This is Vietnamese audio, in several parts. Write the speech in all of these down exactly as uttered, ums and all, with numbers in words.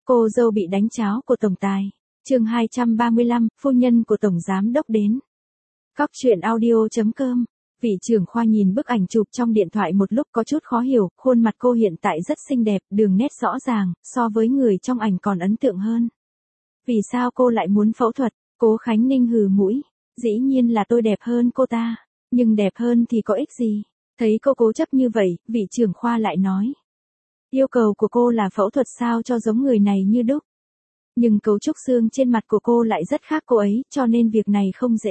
Cô dâu bị đánh cháo của tổng tài. Chương hai trăm ba mươi lăm, phu nhân của tổng giám đốc đến. Cóc truyện audio chấm com. Vị trưởng khoa nhìn bức ảnh chụp trong điện thoại một lúc có chút khó hiểu, khuôn mặt cô hiện tại rất xinh đẹp, đường nét rõ ràng, so với người trong ảnh còn ấn tượng hơn. Vì sao cô lại muốn phẫu thuật? Cố Khánh Ninh hừ mũi. Dĩ nhiên là tôi đẹp hơn cô ta. Nhưng đẹp hơn thì có ích gì? Thấy cô cố chấp như vậy, vị trưởng khoa lại nói. Yêu cầu của cô là phẫu thuật sao cho giống người này như đúc. Nhưng cấu trúc xương trên mặt của cô lại rất khác cô ấy, cho nên việc này không dễ.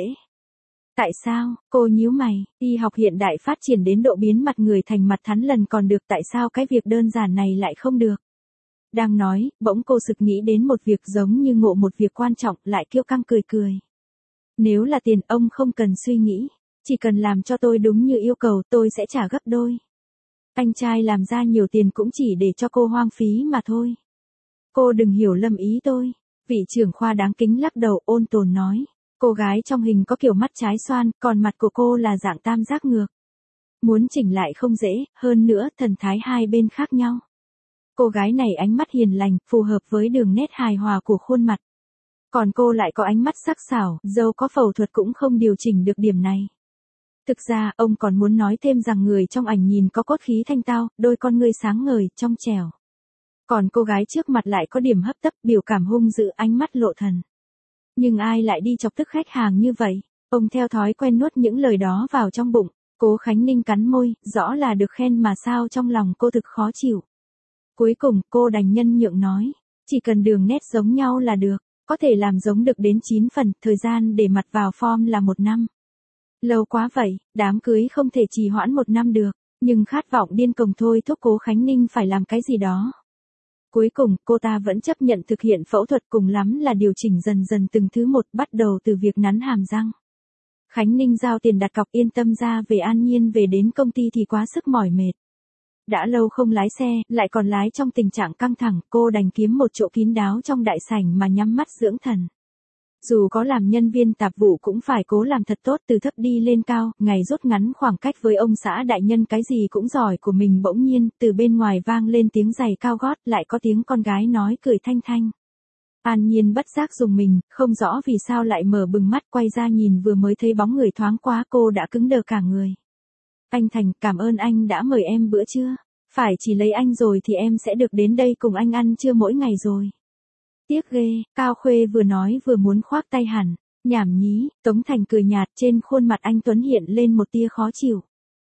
Tại sao? Cô nhíu mày, y học hiện đại phát triển đến độ biến mặt người thành mặt thắn lần còn được, tại sao cái việc đơn giản này lại không được? Đang nói, bỗng cô sực nghĩ đến một việc giống như ngộ một việc quan trọng, lại kiêu căng cười cười. Nếu là tiền ông không cần suy nghĩ, chỉ cần làm cho tôi đúng như yêu cầu tôi sẽ trả gấp đôi. Anh trai làm ra nhiều tiền cũng chỉ để cho cô hoang phí mà thôi. Cô đừng hiểu lầm ý tôi. Vị trưởng khoa đáng kính lắc đầu ôn tồn nói. Cô gái trong hình có kiểu mắt trái xoan, còn mặt của cô là dạng tam giác ngược. Muốn chỉnh lại không dễ, hơn nữa thần thái hai bên khác nhau. Cô gái này ánh mắt hiền lành, phù hợp với đường nét hài hòa của khuôn mặt. Còn cô lại có ánh mắt sắc sảo, dẫu có phẫu thuật cũng không điều chỉnh được điểm này. Thực ra, ông còn muốn nói thêm rằng người trong ảnh nhìn có cốt khí thanh tao, đôi con ngươi sáng ngời, trong trẻo. Còn cô gái trước mặt lại có điểm hấp tấp, biểu cảm hung dữ, ánh mắt lộ thần. Nhưng ai lại đi chọc tức khách hàng như vậy? Ông theo thói quen nuốt những lời đó vào trong bụng. Cố Khánh Ninh cắn môi, rõ là được khen mà sao trong lòng cô thực khó chịu. Cuối cùng, cô đành nhân nhượng nói. Chỉ cần đường nét giống nhau là được. Có thể làm giống được đến chín phần, thời gian để mặt vào form là một năm. Lâu quá vậy, đám cưới không thể trì hoãn một năm được. Nhưng khát vọng điên cuồng thôi thúc Cố Khánh Ninh phải làm cái gì đó. Cuối cùng, cô ta vẫn chấp nhận thực hiện phẫu thuật, cùng lắm là điều chỉnh dần dần từng thứ một, bắt đầu từ việc nắn hàm răng. Khánh Ninh giao tiền đặt cọc yên tâm ra về an nhiên, về đến công ty thì quá sức mỏi mệt. Đã lâu không lái xe, lại còn lái trong tình trạng căng thẳng, cô đành kiếm một chỗ kín đáo trong đại sảnh mà nhắm mắt dưỡng thần. Dù có làm nhân viên tạp vụ cũng phải cố làm thật tốt, từ thấp đi lên cao, ngày rút ngắn khoảng cách với ông xã đại nhân cái gì cũng giỏi của mình. Bỗng nhiên, từ bên ngoài vang lên tiếng giày cao gót, lại có tiếng con gái nói cười thanh thanh. An Nhiên bất giác dùng mình, không rõ vì sao lại mở bừng mắt, quay ra nhìn, vừa mới thấy bóng người thoáng qua cô đã cứng đờ cả người. Anh Thành, cảm ơn anh đã mời em bữa trưa. Phải chỉ lấy anh rồi thì em sẽ được đến đây cùng anh ăn trưa mỗi ngày rồi. Tiếc ghê, Cao Khuê vừa nói vừa muốn khoác tay hẳn. Nhảm nhí, Tống Thành cười nhạt, trên khuôn mặt anh Tuấn hiện lên một tia khó chịu.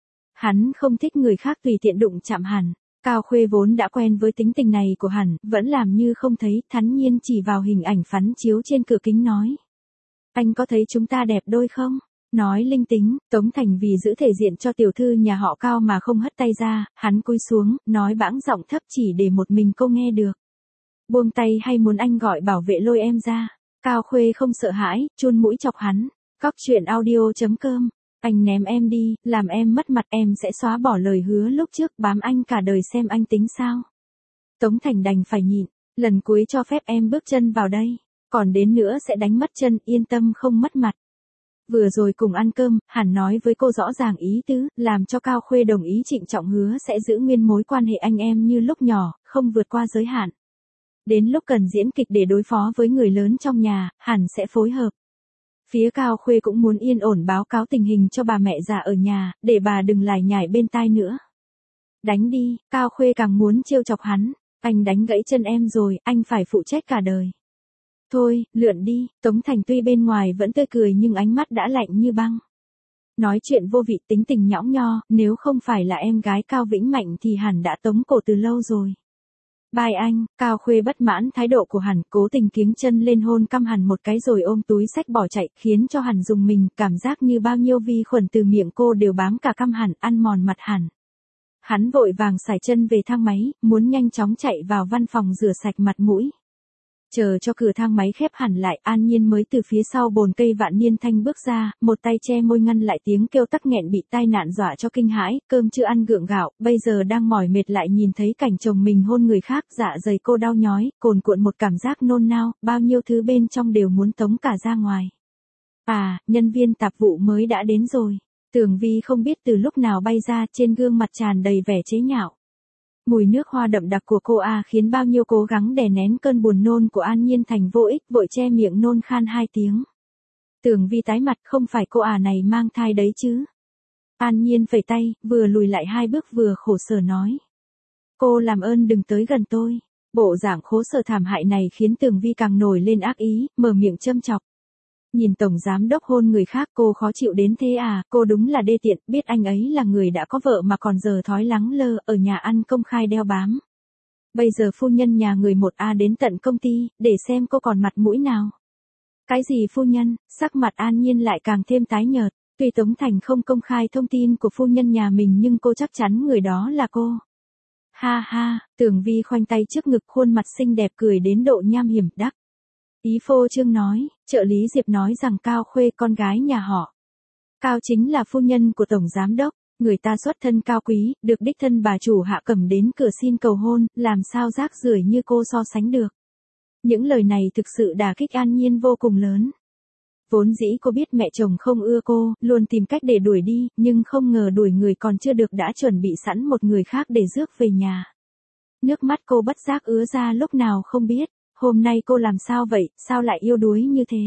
Hắn không thích người khác tùy tiện đụng chạm hẳn. Cao Khuê vốn đã quen với tính tình này của hẳn, vẫn làm như không thấy, thản nhiên chỉ vào hình ảnh phắn chiếu trên cửa kính nói. Anh có thấy chúng ta đẹp đôi không? Nói linh tính, Tống Thành vì giữ thể diện cho tiểu thư nhà họ Cao mà không hất tay ra, hắn cúi xuống, nói bãng giọng thấp chỉ để một mình cô nghe được. Buông tay hay muốn anh gọi bảo vệ lôi em ra? Cao Khuê không sợ hãi, chun mũi chọc hắn. Cóc truyện audio chấm com. Anh ném em đi, làm em mất mặt, em sẽ xóa bỏ lời hứa lúc trước, bám anh cả đời xem anh tính sao. Tống Thành đành phải nhịn, lần cuối cho phép em bước chân vào đây, còn đến nữa sẽ đánh mất chân, yên tâm không mất mặt. Vừa rồi cùng ăn cơm, hẳn nói với cô rõ ràng ý tứ, làm cho Cao Khuê đồng ý trịnh trọng hứa sẽ giữ nguyên mối quan hệ anh em như lúc nhỏ, không vượt qua giới hạn. Đến lúc cần diễn kịch để đối phó với người lớn trong nhà, hẳn sẽ phối hợp. Phía Cao Khuê cũng muốn yên ổn báo cáo tình hình cho bà mẹ già ở nhà, để bà đừng lải nhải bên tai nữa. Đánh đi, Cao Khuê càng muốn trêu chọc hắn. Anh đánh gãy chân em rồi, anh phải phụ trách cả đời. Thôi, lượn đi. Tống Thành tuy bên ngoài vẫn tươi cười nhưng ánh mắt đã lạnh như băng. Nói chuyện vô vị, tính tình nhõng nho, nếu không phải là em gái Cao Vĩnh Mạnh thì hẳn đã tống cổ từ lâu rồi. Bye anh. Cao Khuê bất mãn thái độ của hẳn, cố tình kiếng chân lên hôn căm hẳn một cái rồi ôm túi xách bỏ chạy, khiến cho hẳn dùng mình, cảm giác như bao nhiêu vi khuẩn từ miệng cô đều bám cả căm hẳn, ăn mòn mặt hẳn. Hắn vội vàng sải chân về thang máy, muốn nhanh chóng chạy vào văn phòng rửa sạch mặt mũi. Chờ cho cửa thang máy khép hẳn lại, An Nhiên mới từ phía sau bồn cây vạn niên thanh bước ra, một tay che môi ngăn lại tiếng kêu tắc nghẹn bị tai nạn dọa cho kinh hãi, cơm chưa ăn gượng gạo, bây giờ đang mỏi mệt lại nhìn thấy cảnh chồng mình hôn người khác, dạ dày cô đau nhói, cồn cuộn một cảm giác nôn nao, bao nhiêu thứ bên trong đều muốn tống cả ra ngoài. À, nhân viên tạp vụ mới đã đến rồi. Tưởng Vi không biết từ lúc nào bay ra, trên gương mặt tràn đầy vẻ chế nhạo. Mùi nước hoa đậm đặc của cô A khiến bao nhiêu cố gắng đè nén cơn buồn nôn của An Nhiên thành vô ích, vội che miệng nôn khan hai tiếng. Tường Vi tái mặt, không phải cô à này mang thai đấy chứ. An Nhiên phẩy tay, vừa lùi lại hai bước vừa khổ sở nói. Cô làm ơn đừng tới gần tôi. Bộ dạng khổ sở thảm hại này khiến Tường Vi càng nổi lên ác ý, mở miệng châm chọc. Nhìn tổng giám đốc hôn người khác cô khó chịu đến thế à, cô đúng là đê tiện, biết anh ấy là người đã có vợ mà còn giờ thói lắng lơ ở nhà ăn công khai đeo bám. Bây giờ phu nhân nhà người một A đến tận công ty, để xem cô còn mặt mũi nào. Cái gì phu nhân, sắc mặt An Nhiên lại càng thêm tái nhợt, tuy Tống Thành không công khai thông tin của phu nhân nhà mình nhưng cô chắc chắn người đó là cô. Ha ha, Tường Vi khoanh tay trước ngực, khuôn mặt xinh đẹp cười đến độ nham hiểm đắc. Ý phô trương nói, trợ lý Diệp nói rằng Cao Khuê con gái nhà họ Cao chính là phu nhân của tổng giám đốc, người ta xuất thân cao quý, được đích thân bà chủ Hạ Cẩm đến cửa xin cầu hôn, làm sao rác rưởi như cô so sánh được. Những lời này thực sự đả kích An Nhiên vô cùng lớn. Vốn dĩ cô biết mẹ chồng không ưa cô, luôn tìm cách để đuổi đi, nhưng không ngờ đuổi người còn chưa được đã chuẩn bị sẵn một người khác để rước về nhà. Nước mắt cô bất giác ứa ra lúc nào không biết. Hôm nay cô làm sao vậy, sao lại yêu đuối như thế?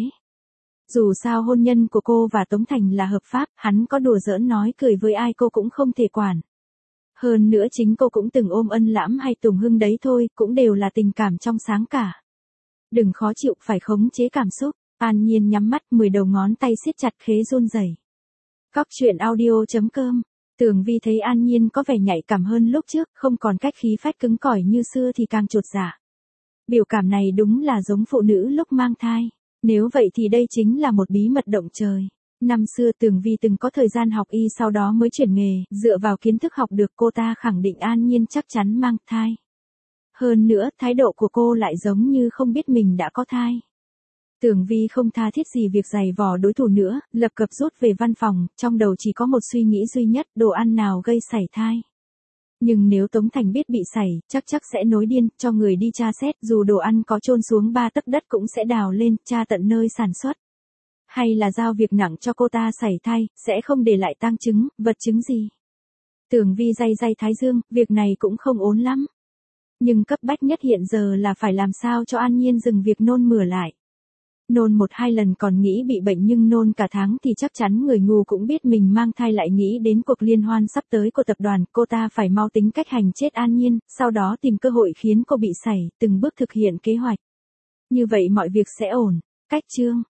Dù sao hôn nhân của cô và Tống Thành là hợp pháp, hắn có đùa giỡn nói cười với ai cô cũng không thể quản. Hơn nữa chính cô cũng từng ôm Ân Lãm hay Tùng Hưng đấy thôi, cũng đều là tình cảm trong sáng cả. Đừng khó chịu, phải khống chế cảm xúc. An Nhiên nhắm mắt, mười đầu ngón tay siết chặt khế run rẩy. Cóc truyện audio chấm com. Tường Vi thấy An Nhiên có vẻ nhạy cảm hơn lúc trước, không còn cách khí phách cứng cỏi như xưa thì càng chột dạ. Biểu cảm này đúng là giống phụ nữ lúc mang thai. Nếu vậy thì đây chính là một bí mật động trời. Năm xưa Tường Vi từng có thời gian học y sau đó mới chuyển nghề, dựa vào kiến thức học được cô ta khẳng định An Nhiên chắc chắn mang thai. Hơn nữa, thái độ của cô lại giống như không biết mình đã có thai. Tường Vi không tha thiết gì việc giày vò đối thủ nữa, lập cập rút về văn phòng, trong đầu chỉ có một suy nghĩ duy nhất, đồ ăn nào gây sảy thai. Nhưng nếu Tống Thành biết bị sảy, chắc chắc sẽ nổi điên, cho người đi tra xét, dù đồ ăn có chôn xuống ba tấc đất cũng sẽ đào lên, tra tận nơi sản xuất. Hay là giao việc nặng cho cô ta sảy thai, sẽ không để lại tang chứng, vật chứng gì. Tường Vi day day thái dương, việc này cũng không ổn lắm. Nhưng cấp bách nhất hiện giờ là phải làm sao cho An Nhiên dừng việc nôn mửa lại. Nôn một hai lần còn nghĩ bị bệnh nhưng nôn cả tháng thì chắc chắn người ngu cũng biết mình mang thai, lại nghĩ đến cuộc liên hoan sắp tới của tập đoàn, cô ta phải mau tính cách hành chết An Nhiên, sau đó tìm cơ hội khiến cô bị sảy, từng bước thực hiện kế hoạch. Như vậy mọi việc sẽ ổn. Cách chương